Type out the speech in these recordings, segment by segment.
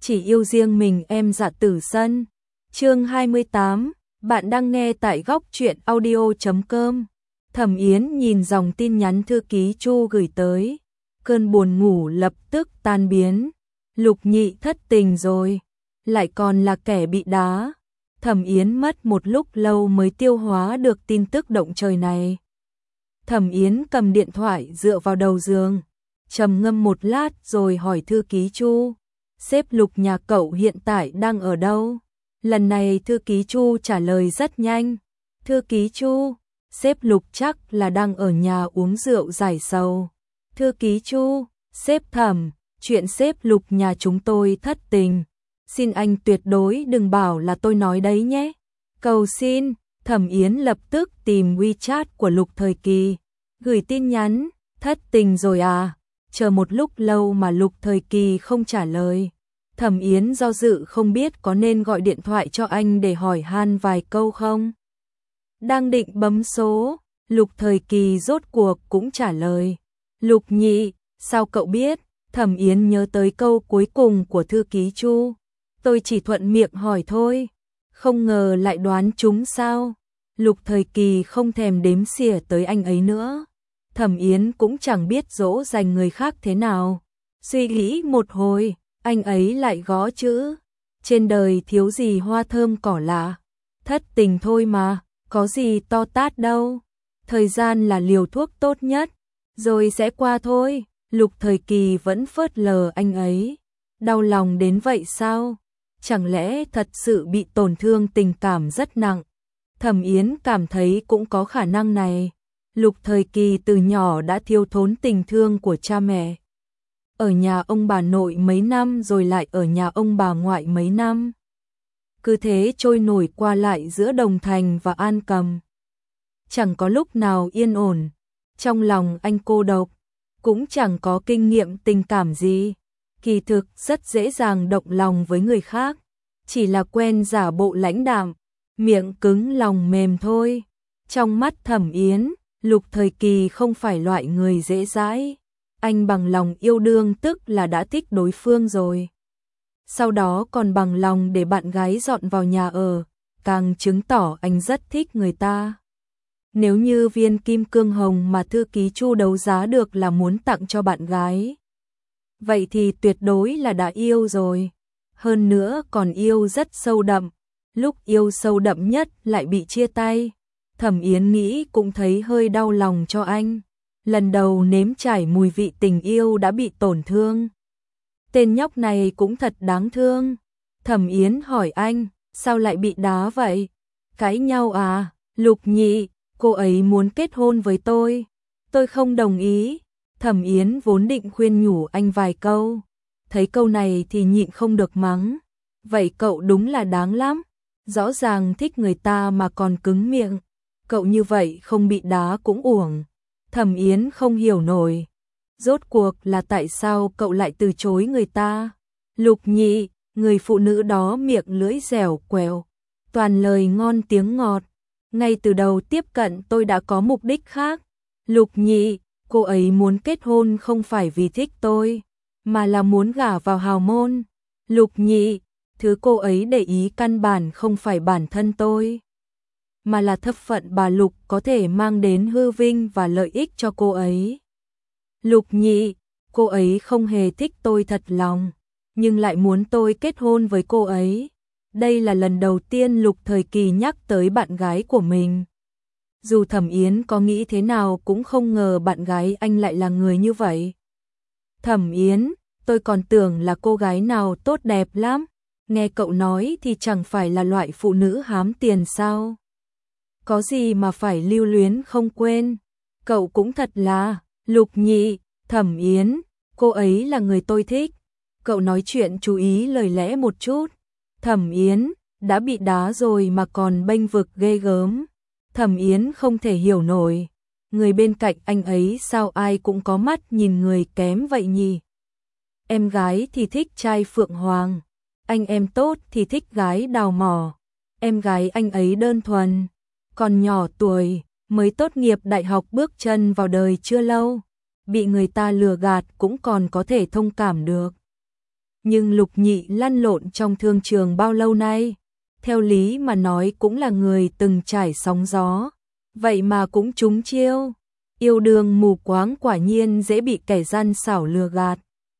chỉ yêu riêng mình em Dạ Tử Sân. Chương 28, bạn đang nghe tại góc truyện audio.com. Thẩm Yến nhìn dòng tin nhắn thư ký Chu gửi tới, cơn buồn ngủ lập tức tan biến. Lục Nhị thất tình rồi, lại còn là kẻ bị đá. Thẩm Yến mất một lúc lâu mới tiêu hóa được tin tức động trời này. Thẩm Yến cầm điện thoại dựa vào đầu giường, trầm ngâm một lát rồi hỏi thư ký Chu, sếp Lục nhà cậu hiện tại đang ở đâu? Lần này thư ký Chu trả lời rất nhanh. Thư ký Chu, sếp Lục chắc là đang ở nhà uống rượu giải sầu. Thư ký Chu, sếp Thẩm, chuyện sếp Lục nhà chúng tôi thất tình. Xin anh tuyệt đối đừng bảo là tôi nói đấy nhé. Cầu xin. Thẩm Yến lập tức tìm WeChat của Lục Thời Kỳ, gửi tin nhắn, thất tình rồi à? Chờ một lúc lâu mà Lục Thời Kỳ không trả lời. Thẩm Yến do dự không biết có nên gọi điện thoại cho anh để hỏi han vài câu không. Đang định bấm số, Lục Thời Kỳ rốt cuộc cũng trả lời. Lục Nhị, sao cậu biết? Thẩm Yến nhớ tới câu cuối cùng của thư ký Chu. Tôi chỉ thuận miệng hỏi thôi. Không ngờ lại đoán trúng sao? Lục Thời Kỳ không thèm đếm xỉa tới anh ấy nữa. Thẩm Yến cũng chẳng biết dỗ dành người khác thế nào. Suy nghĩ một hồi, anh ấy lại gõ chữ. Trên đời thiếu gì hoa thơm cỏ lạ. Thất tình thôi mà, có gì to tát đâu. Thời gian là liều thuốc tốt nhất, rồi sẽ qua thôi. Lục Thời Kỳ vẫn phớt lờ anh ấy. Đau lòng đến vậy sao? Chẳng lẽ thật sự bị tổn thương tình cảm rất nặng? Thẩm Yến cảm thấy cũng có khả năng này. Lục Thời Kỳ từ nhỏ đã thiếu thốn tình thương của cha mẹ. Ở nhà ông bà nội mấy năm rồi lại ở nhà ông bà ngoại mấy năm. Cứ thế trôi nổi qua lại giữa Đồng Thành và An Cầm. Chẳng có lúc nào yên ổn. Trong lòng anh cô độc, cũng chẳng có kinh nghiệm tình cảm gì. Kỳ thực rất dễ dàng động lòng với người khác. Chỉ là quen giả bộ lãnh đạm, miệng cứng lòng mềm thôi. Trong mắt Thẩm Yến, Lục Thời Kỳ không phải loại người dễ dãi. Anh bằng lòng yêu đương tức là đã thích đối phương rồi. Sau đó còn bằng lòng để bạn gái dọn vào nhà ở, càng chứng tỏ anh rất thích người ta. Nếu như viên kim cương hồng mà thư ký Chu đấu giá được là muốn tặng cho bạn gái, vậy thì tuyệt đối là đã yêu rồi. Hơn nữa còn yêu rất sâu đậm. Lúc yêu sâu đậm nhất lại bị chia tay. Thẩm Yến nghĩ cũng thấy hơi đau lòng cho anh. Lần đầu nếm trải mùi vị tình yêu đã bị tổn thương. Tên nhóc này cũng thật đáng thương. Thẩm Yến hỏi anh, sao lại bị đá vậy? Cãi nhau à? Lục Nhị, cô ấy muốn kết hôn với tôi. Tôi không đồng ý. Thẩm Yến vốn định khuyên nhủ anh vài câu. Thấy câu này thì nhịn không được mắng. Vậy cậu đúng là đáng lắm. Rõ ràng thích người ta mà còn cứng miệng. Cậu như vậy không bị đá cũng uổng. Thẩm Yến không hiểu nổi. Rốt cuộc là tại sao cậu lại từ chối người ta? Lục Nhị, người phụ nữ đó miệng lưỡi dẻo quẹo, toàn lời ngon tiếng ngọt. Ngay từ đầu tiếp cận tôi đã có mục đích khác. Lục Nhị, cô ấy muốn kết hôn không phải vì thích tôi, mà là muốn gả vào hào môn. Lục Nhị, thứ cô ấy để ý căn bản không phải bản thân tôi, mà là thân phận bà Lục có thể mang đến hư vinh và lợi ích cho cô ấy. Lục Nhị, cô ấy không hề thích tôi thật lòng, nhưng lại muốn tôi kết hôn với cô ấy. Đây là lần đầu tiên Lục Thời Kỳ nhắc tới bạn gái của mình. Dù Thẩm Yến có nghĩ thế nào cũng không ngờ bạn gái anh lại là người như vậy. Thẩm Yến, tôi còn tưởng là cô gái nào tốt đẹp lắm. Nghe cậu nói thì chẳng phải là loại phụ nữ hám tiền sao? Có gì mà phải lưu luyến không quên. Cậu cũng thật là. Lục Nhị, Thẩm Yến, cô ấy là người tôi thích. Cậu nói chuyện chú ý lời lẽ một chút. Thẩm Yến, đã bị đá rồi mà còn bênh vực ghê gớm. Thẩm Yến không thể hiểu nổi. Người bên cạnh anh ấy sao ai cũng có mắt nhìn người kém vậy nhỉ? Em gái thì thích trai Phượng Hoàng. Anh em tốt thì thích gái đào mỏ. Em gái anh ấy đơn thuần, còn nhỏ tuổi, mới tốt nghiệp đại học bước chân vào đời chưa lâu. Bị người ta lừa gạt cũng còn có thể thông cảm được. nhưng Lục Nhị lăn lộn trong thương trường bao lâu nay, theo lý mà nói cũng là người từng trải sóng gió, vậy mà cũng trúng chiêu. Yêu đương mù quáng quả nhiên dễ bị kẻ gian xảo lừa gạt.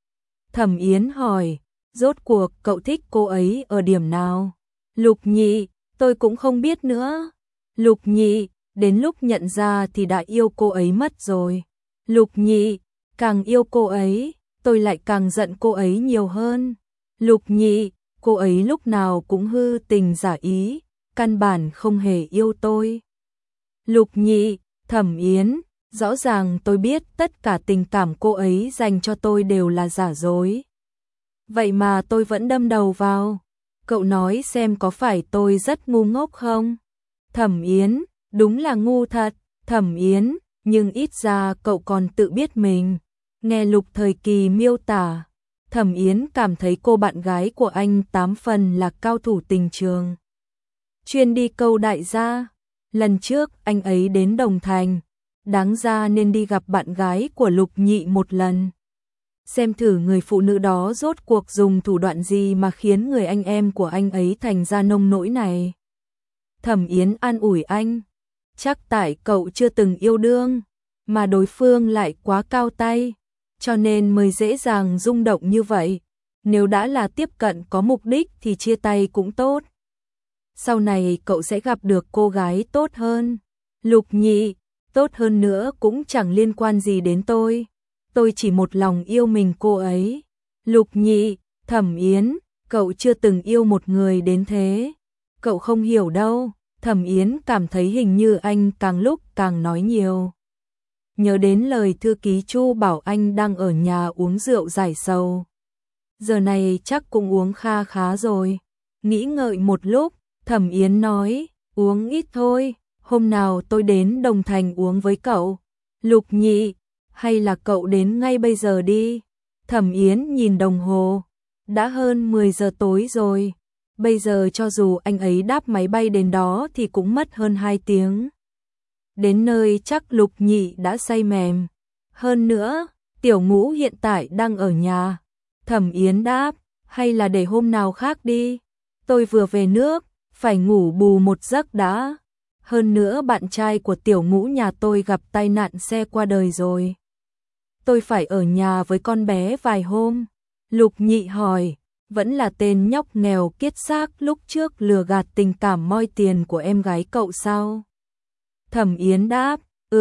Thẩm Yến hỏi, rốt cuộc cậu thích cô ấy ở điểm nào? Lục Nhị, tôi cũng không biết nữa. Lục Nhị, đến lúc nhận ra thì đã yêu cô ấy mất rồi. Lục Nhị, càng yêu cô ấy, tôi lại càng giận cô ấy nhiều hơn. Lục Nhị, cô ấy lúc nào cũng hư tình giả ý, căn bản không hề yêu tôi. Lục Nhị, Thẩm Yến, rõ ràng tôi biết tất cả tình cảm cô ấy dành cho tôi đều là giả dối. Vậy mà tôi vẫn đâm đầu vào. Cậu nói xem có phải tôi rất ngu ngốc không? Thẩm Yến, đúng là ngu thật. Thẩm Yến, nhưng ít ra cậu còn tự biết mình. Nghe Lục Thời Kỳ miêu tả, Thẩm Yến cảm thấy cô bạn gái của anh 8 phần là cao thủ tình trường. Chuyên đi câu đại gia. Lần trước anh ấy đến Đồng Thành, đáng ra nên đi gặp bạn gái của Lục Nhị một lần. Xem thử người phụ nữ đó rốt cuộc dùng thủ đoạn gì mà khiến người anh em của anh ấy thành ra nông nỗi này. Thẩm Yến an ủi anh, chắc tại cậu chưa từng yêu đương, mà đối phương lại quá cao tay, cho nên mới dễ dàng rung động như vậy. Nếu đã là tiếp cận có mục đích thì chia tay cũng tốt. Sau này cậu sẽ gặp được cô gái tốt hơn. Lục Nhị, tốt hơn nữa cũng chẳng liên quan gì đến tôi. Tôi chỉ một lòng yêu mình cô ấy. Lục Nhị, Thẩm Yến, cậu chưa từng yêu một người đến thế. Cậu không hiểu đâu. Thẩm Yến cảm thấy hình như anh càng lúc càng nói nhiều. Nhớ đến lời thư ký Chu bảo anh đang ở nhà uống rượu giải sầu. Giờ này chắc cũng uống kha khá rồi. Nghĩ ngợi một lúc, Thẩm Yến nói, uống ít thôi, hôm nào tôi đến Đồng Thành uống với cậu. Lục Nhị, hay là cậu đến ngay bây giờ đi. Thẩm Yến nhìn đồng hồ, đã hơn 10 giờ tối rồi. Bây giờ cho dù anh ấy đáp máy bay đến đó thì cũng mất hơn 2 tiếng. Đến nơi chắc Lục Nhị đã say mềm. Hơn nữa, Tiểu Ngũ hiện tại đang ở nhà. Thẩm Yến đáp, hay là để hôm nào khác đi. Tôi vừa về nước, phải ngủ bù một giấc đã. Hơn nữa bạn trai của Tiểu Ngũ nhà tôi gặp tai nạn xe qua đời rồi. Tôi phải ở nhà với con bé vài hôm. Lục Nhị hỏi, vẫn là tên nhóc nghèo kiết xác lúc trước lừa gạt tình cảm moi tiền của em gái cậu sao? Thẩm Yến đáp,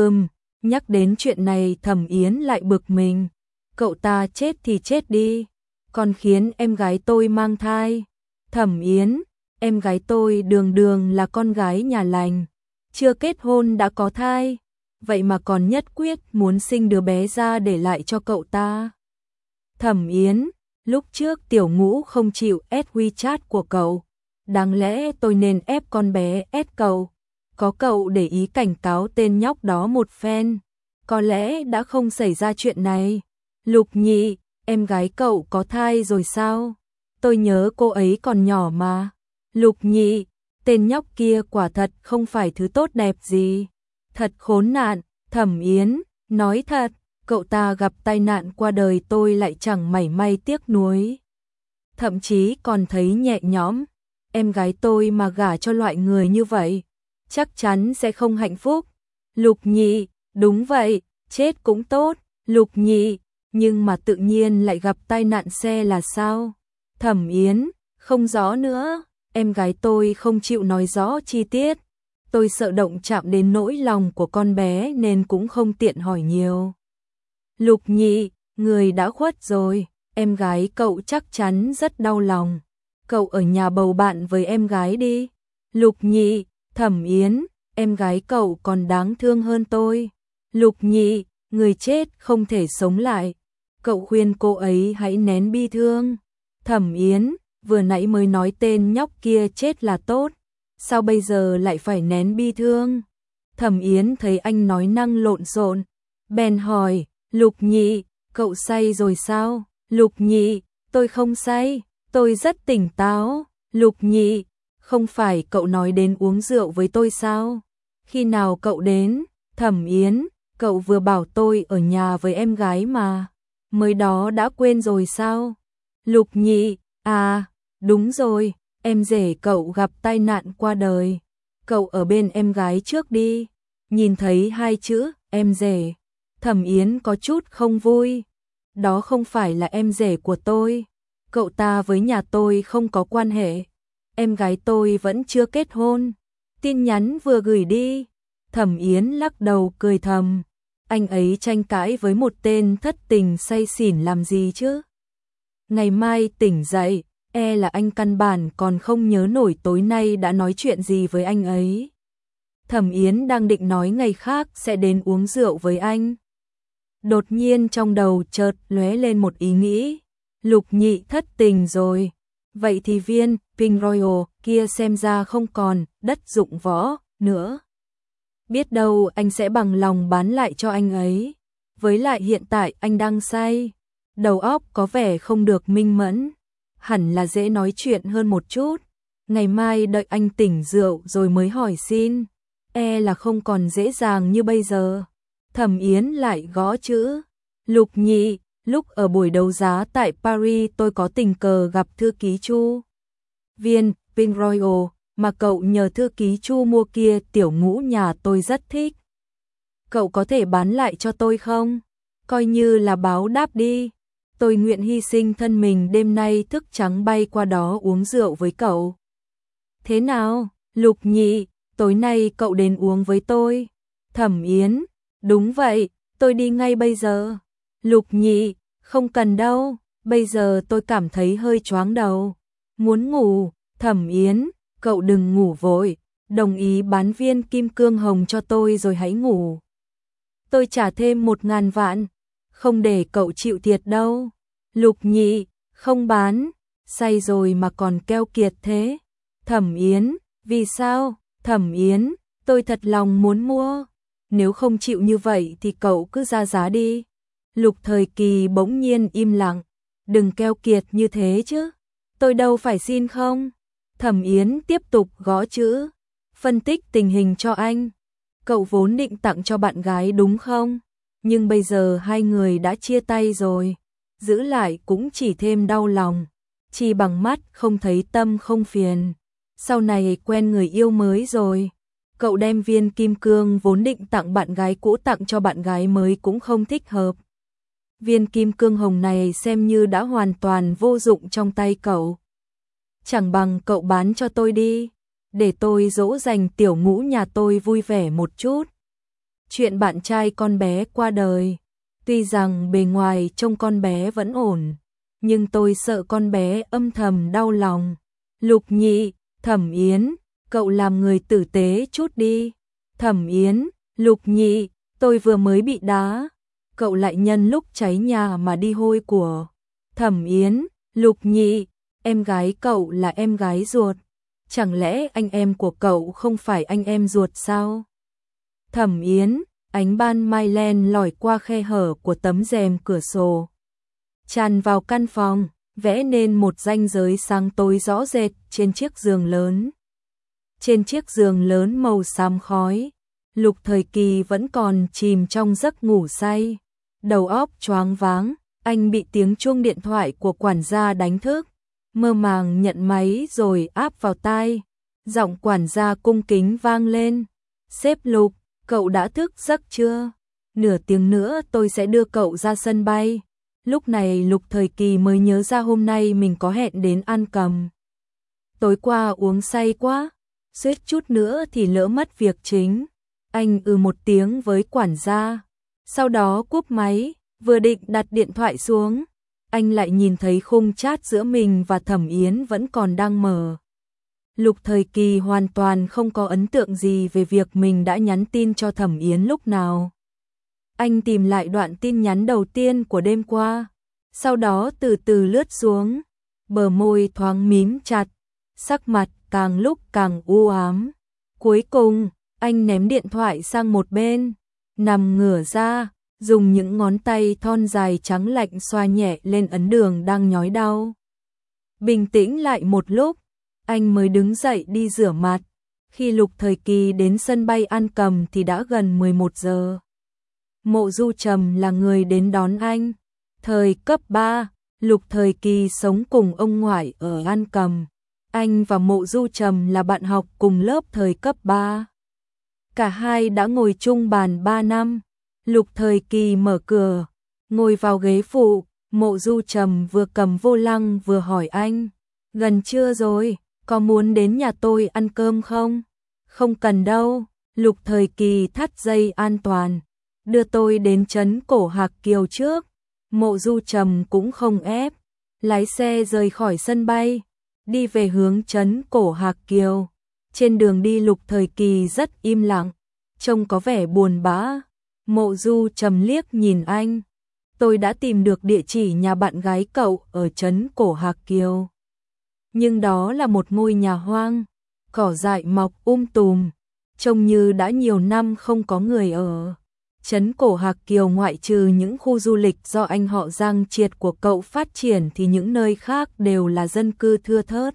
nhắc đến chuyện này Thẩm Yến lại bực mình. Cậu ta chết thì chết đi, còn khiến em gái tôi mang thai. Thẩm Yến, em gái tôi đường đường là con gái nhà lành, chưa kết hôn đã có thai, vậy mà còn nhất quyết muốn sinh đứa bé ra để lại cho cậu ta. Thẩm Yến, lúc trước Tiểu Ngũ không chịu add WeChat của cậu, đáng lẽ tôi nên ép con bé add cậu. Có cậu để ý cảnh cáo tên nhóc đó một phen, có lẽ đã không xảy ra chuyện này. Lục Nhị, em gái cậu có thai rồi sao? Tôi nhớ cô ấy còn nhỏ mà. Lục Nhị, tên nhóc kia quả thật không phải thứ tốt đẹp gì. Thật khốn nạn. Thẩm Yến, nói thật, cậu ta gặp tai nạn qua đời tôi lại chẳng mảy may tiếc nuối. Thậm chí còn thấy nhẹ nhõm. Em gái tôi mà gả cho loại người như vậy, chắc chắn sẽ không hạnh phúc. Lục Nhị, đúng vậy, chết cũng tốt. Lục Nhị, nhưng mà tự nhiên lại gặp tai nạn xe là sao? Thẩm Yến, không rõ nữa, em gái tôi không chịu nói rõ chi tiết. Tôi sợ động chạm đến nỗi lòng của con bé nên cũng không tiện hỏi nhiều. Lục Nhị, người đã khuất rồi, em gái cậu chắc chắn rất đau lòng. Cậu ở nhà bầu bạn với em gái đi. Lục Nhị, Thẩm Yến, em gái cậu còn đáng thương hơn tôi. Lục Nhị, người chết không thể sống lại. Cậu khuyên cô ấy hãy nén bi thương. Thẩm Yến, vừa nãy mới nói tên nhóc kia chết là tốt, sao bây giờ lại phải nén bi thương? Thẩm Yến thấy anh nói năng lộn xộn, bèn hỏi, Lục Nhị, cậu say rồi sao? Lục Nhị, tôi không say, tôi rất tỉnh táo. Lục Nhị, không phải cậu nói đến uống rượu với tôi sao? Khi nào cậu đến? Thẩm Yến, cậu vừa bảo tôi ở nhà với em gái mà, mới đó đã quên rồi sao? Lục Nhị, à, đúng rồi, em rể cậu gặp tai nạn qua đời. Cậu ở bên em gái trước đi. Nhìn thấy hai chữ em rể, Thẩm Yến có chút không vui. Đó không phải là em rể của tôi. Cậu ta với nhà tôi không có quan hệ. Em gái tôi vẫn chưa kết hôn. Tin nhắn vừa gửi đi. Thẩm Yến lắc đầu cười thầm. Anh ấy tranh cãi với một tên thất tình say xỉn làm gì chứ? Ngày mai tỉnh dậy, là anh căn bản còn không nhớ nổi tối nay đã nói chuyện gì với anh ấy. Thẩm Yến đang định nói ngày khác sẽ đến uống rượu với anh. Đột nhiên trong đầu chợt lóe lên một ý nghĩ. Lục Nhị thất tình rồi. Vậy thì viên Pink Royal kia xem ra không còn đất dụng võ nữa. Biết đâu anh sẽ bằng lòng bán lại cho anh ấy. Với lại hiện tại anh đang say. Đầu óc có vẻ không được minh mẫn. Hẳn là dễ nói chuyện hơn một chút. Ngày mai đợi anh tỉnh rượu rồi mới hỏi xin. Là không còn dễ dàng như bây giờ. Thẩm Yến lại gõ chữ. Lục Nhị, lúc ở buổi đấu giá tại Paris tôi có tình cờ gặp thư ký Chu. Viên Pink Royal mà cậu nhờ thư ký Chu mua kia tiểu ngũ nhà tôi rất thích. Cậu có thể bán lại cho tôi không? Coi như là báo đáp đi. Tôi nguyện hy sinh thân mình đêm nay thức trắng bay qua đó uống rượu với cậu. Thế nào, Lục Nhị, tối nay cậu đến uống với tôi. Thẩm Yến, đúng vậy, tôi đi ngay bây giờ. Lục Nhị, không cần đâu, bây giờ tôi cảm thấy hơi choáng đầu. Muốn ngủ, Thẩm Yến, cậu đừng ngủ vội, đồng ý bán viên kim cương hồng cho tôi rồi hãy ngủ. Tôi trả thêm 1.000 vạn, không để cậu chịu thiệt đâu. Lục Nhị, không bán, say rồi mà còn keo kiệt thế. Thẩm Yến, vì sao? Thẩm Yến, tôi thật lòng muốn mua. Nếu không chịu như vậy thì cậu cứ ra giá đi. Lục Thời Kỳ bỗng nhiên im lặng. Đừng keo kiệt như thế chứ. Tôi đâu phải xin không? Thẩm Yến tiếp tục gõ chữ. Phân tích tình hình cho anh. Cậu vốn định tặng cho bạn gái đúng không? Nhưng bây giờ hai người đã chia tay rồi. Giữ lại cũng chỉ thêm đau lòng. Chỉ bằng mắt không thấy tâm không phiền. Sau này quen người yêu mới rồi. Cậu đem viên kim cương vốn định tặng bạn gái cũ tặng cho bạn gái mới cũng không thích hợp. Viên kim cương hồng này xem như đã hoàn toàn vô dụng trong tay cậu. Chẳng bằng cậu bán cho tôi đi, để tôi dỗ dành tiểu ngũ nhà tôi vui vẻ một chút. Chuyện bạn trai con bé qua đời, tuy rằng bề ngoài trông con bé vẫn ổn, nhưng tôi sợ con bé âm thầm đau lòng. Lục Nhị, Thẩm Yến, cậu làm người tử tế chút đi. Thẩm Yến, Lục Nhị, tôi vừa mới bị đá. Cậu lại nhân lúc cháy nhà mà đi hôi của. Thẩm Yến, Lục Nhị, em gái cậu là em gái ruột. Chẳng lẽ anh em của cậu không phải anh em ruột sao? Thẩm Yến, ánh ban mai len lỏi qua khe hở của tấm rèm cửa sổ. Tràn vào căn phòng, vẽ nên một ranh giới sáng tối rõ rệt trên chiếc giường lớn. Trên chiếc giường lớn màu xám khói, Lục Thời Kỳ vẫn còn chìm trong giấc ngủ say. Đầu óc choáng váng, anh bị tiếng chuông điện thoại của quản gia đánh thức. Mơ màng nhận máy rồi áp vào tai. Giọng quản gia cung kính vang lên. Sếp Lục, cậu đã thức giấc chưa? Nửa tiếng nữa tôi sẽ đưa cậu ra sân bay. Lúc này Lục Thời Kỳ mới nhớ ra hôm nay mình có hẹn đến ăn cầm. Tối qua uống say quá, suýt chút nữa thì lỡ mất việc chính. Anh một tiếng với quản gia, sau đó cúp máy, vừa định đặt điện thoại xuống. Anh lại nhìn thấy khung chat giữa mình và Thẩm Yến vẫn còn đang mở. Lục Thời Kỳ hoàn toàn không có ấn tượng gì về việc mình đã nhắn tin cho Thẩm Yến lúc nào. Anh tìm lại đoạn tin nhắn đầu tiên của đêm qua, sau đó từ từ lướt xuống, bờ môi thoáng mím chặt, sắc mặt càng lúc càng u ám. Cuối cùng, anh ném điện thoại sang một bên, nằm ngửa ra, dùng những ngón tay thon dài trắng lạnh xoa nhẹ lên ấn đường đang nhói đau. Bình tĩnh lại một lúc, anh mới đứng dậy đi rửa mặt. Khi Lục Thời Kỳ đến sân bay ăn cầm thì đã gần 11 giờ. Mộ Du Trầm là người đến đón anh. Thời cấp 3, Lục Thời Kỳ sống cùng ông ngoại ở An Cầm. Anh và Mộ Du Trầm là bạn học cùng lớp thời cấp 3. Cả hai đã ngồi chung bàn 3 năm. Lục Thời Kỳ mở cửa, ngồi vào ghế phụ, Mộ Du Trầm vừa cầm vô lăng vừa hỏi anh, gần trưa rồi, có muốn đến nhà tôi ăn cơm không? Không cần đâu, Lục Thời Kỳ thắt dây an toàn, đưa tôi đến trấn Cổ Hạc Kiều trước. Mộ Du Trầm cũng không ép, lái xe rời khỏi sân bay, đi về hướng trấn Cổ Hạc Kiều. Trên đường đi Lục Thời Kỳ rất im lặng, trông có vẻ buồn bã. Mộ Du Trầm liếc nhìn anh, tôi đã tìm được địa chỉ nhà bạn gái cậu ở trấn Cổ Hạc Kiều. Nhưng đó là một ngôi nhà hoang, cỏ dại mọc tùm, trông như đã nhiều năm không có người ở. Trấn Cổ Hạc Kiều ngoại trừ những khu du lịch do anh họ Giang Triệt của cậu phát triển thì những nơi khác đều là dân cư thưa thớt.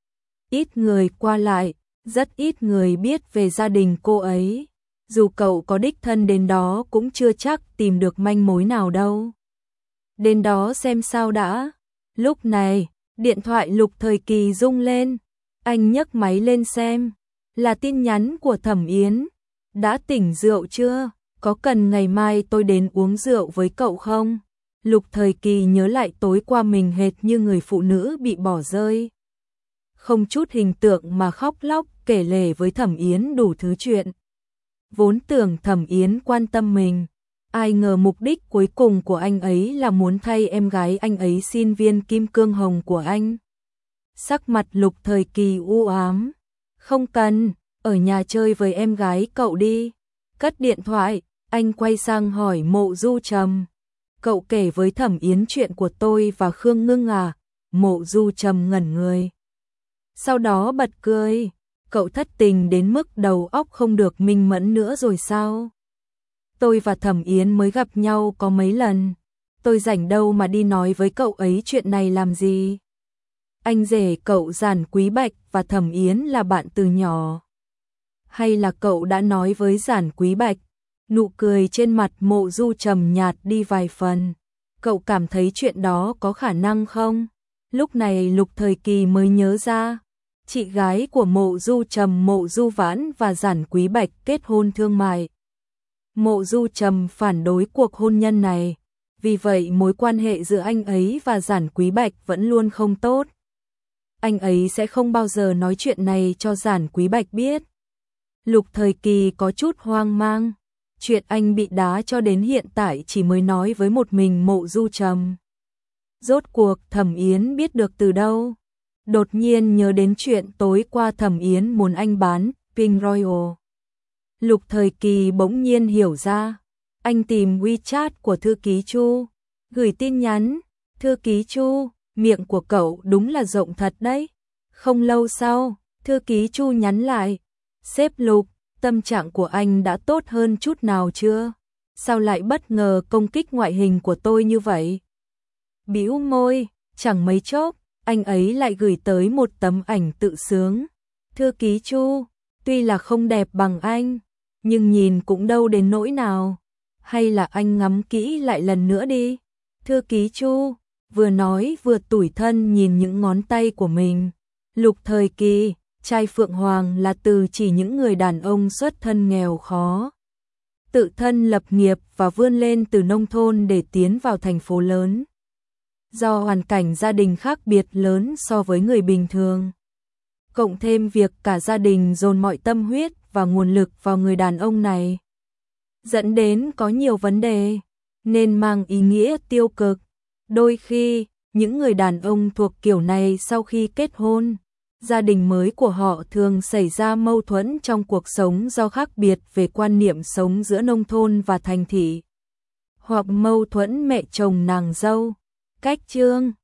Ít người qua lại, rất ít người biết về gia đình cô ấy. Dù cậu có đích thân đến đó cũng chưa chắc tìm được manh mối nào đâu. Đến đó xem sao đã. Lúc này, điện thoại Lục Thời Kỳ rung lên. Anh nhấc máy lên xem. Là tin nhắn của Thẩm Yến. Đã tỉnh rượu chưa? Có cần ngày mai tôi đến uống rượu với cậu không? Lục Thời Kỳ nhớ lại tối qua mình hệt như người phụ nữ bị bỏ rơi. Không chút hình tượng mà khóc lóc kể lể với Thẩm Yến đủ thứ chuyện. Vốn tưởng Thẩm Yến quan tâm mình, ai ngờ mục đích cuối cùng của anh ấy là muốn thay em gái anh ấy xin viên kim cương hồng của anh. Sắc mặt Lục Thời Kỳ u ám. Không cần, ở nhà chơi với em gái cậu đi. Cất điện thoại, anh quay sang hỏi Mộ Du Trầm. Cậu kể với Thẩm Yến chuyện của tôi và Khương Ngưng à? Mộ Du Trầm ngẩn người. Sau đó bật cười. Cậu thất tình đến mức đầu óc không được minh mẫn nữa rồi sao? Tôi và Thẩm Yến mới gặp nhau có mấy lần. Tôi rảnh đâu mà đi nói với cậu ấy chuyện này làm gì? Anh rể cậu Giản Quý Bạch và Thẩm Yến là bạn từ nhỏ. Hay là cậu đã nói với Giản Quý Bạch? Nụ cười trên mặt Mộ Du Trầm nhạt đi vài phần. Cậu cảm thấy chuyện đó có khả năng không? Lúc này Lục Thời Kỳ mới nhớ ra. Chị gái của Mộ Du Trầm, Mộ Du Vãn và Giản Quý Bạch kết hôn thương mại. Mộ Du Trầm phản đối cuộc hôn nhân này, vì vậy mối quan hệ giữa anh ấy và Giản Quý Bạch vẫn luôn không tốt. Anh ấy sẽ không bao giờ nói chuyện này cho Giản Quý Bạch biết. Lục Thời Kỳ có chút hoang mang, chuyện anh bị đá cho đến hiện tại chỉ mới nói với một mình Mộ Du Trầm. Rốt cuộc Thẩm Yến biết được từ đâu? Đột nhiên nhớ đến chuyện tối qua Thẩm Yến muốn anh bán Pink Royal. Lục Thời Kỳ bỗng nhiên hiểu ra. Anh tìm WeChat của thư ký Chu, gửi tin nhắn. Thư ký Chu, miệng của cậu đúng là rộng thật đấy. Không lâu sau, thư ký Chu nhắn lại. Sếp Lục, tâm trạng của anh đã tốt hơn chút nào chưa? Sao lại bất ngờ công kích ngoại hình của tôi như vậy? Bĩu môi, chẳng mấy chốc, anh ấy lại gửi tới một tấm ảnh tự sướng. Thư ký Chu, tuy là không đẹp bằng anh, nhưng nhìn cũng đâu đến nỗi nào. Hay là anh ngắm kỹ lại lần nữa đi. Thư ký Chu, vừa nói vừa tủi thân nhìn những ngón tay của mình. Lục Thời Kỳ, trai Phượng Hoàng là từ chỉ những người đàn ông xuất thân nghèo khó. Tự thân lập nghiệp và vươn lên từ nông thôn để tiến vào thành phố lớn. Do hoàn cảnh gia đình khác biệt lớn so với người bình thường. Cộng thêm việc cả gia đình dồn mọi tâm huyết và nguồn lực vào người đàn ông này, dẫn đến có nhiều vấn đề, nên mang ý nghĩa tiêu cực. Đôi khi, những người đàn ông thuộc kiểu này sau khi kết hôn, gia đình mới của họ thường xảy ra mâu thuẫn trong cuộc sống do khác biệt về quan niệm sống giữa nông thôn và thành thị. Hoặc mâu thuẫn mẹ chồng nàng dâu. Cách chương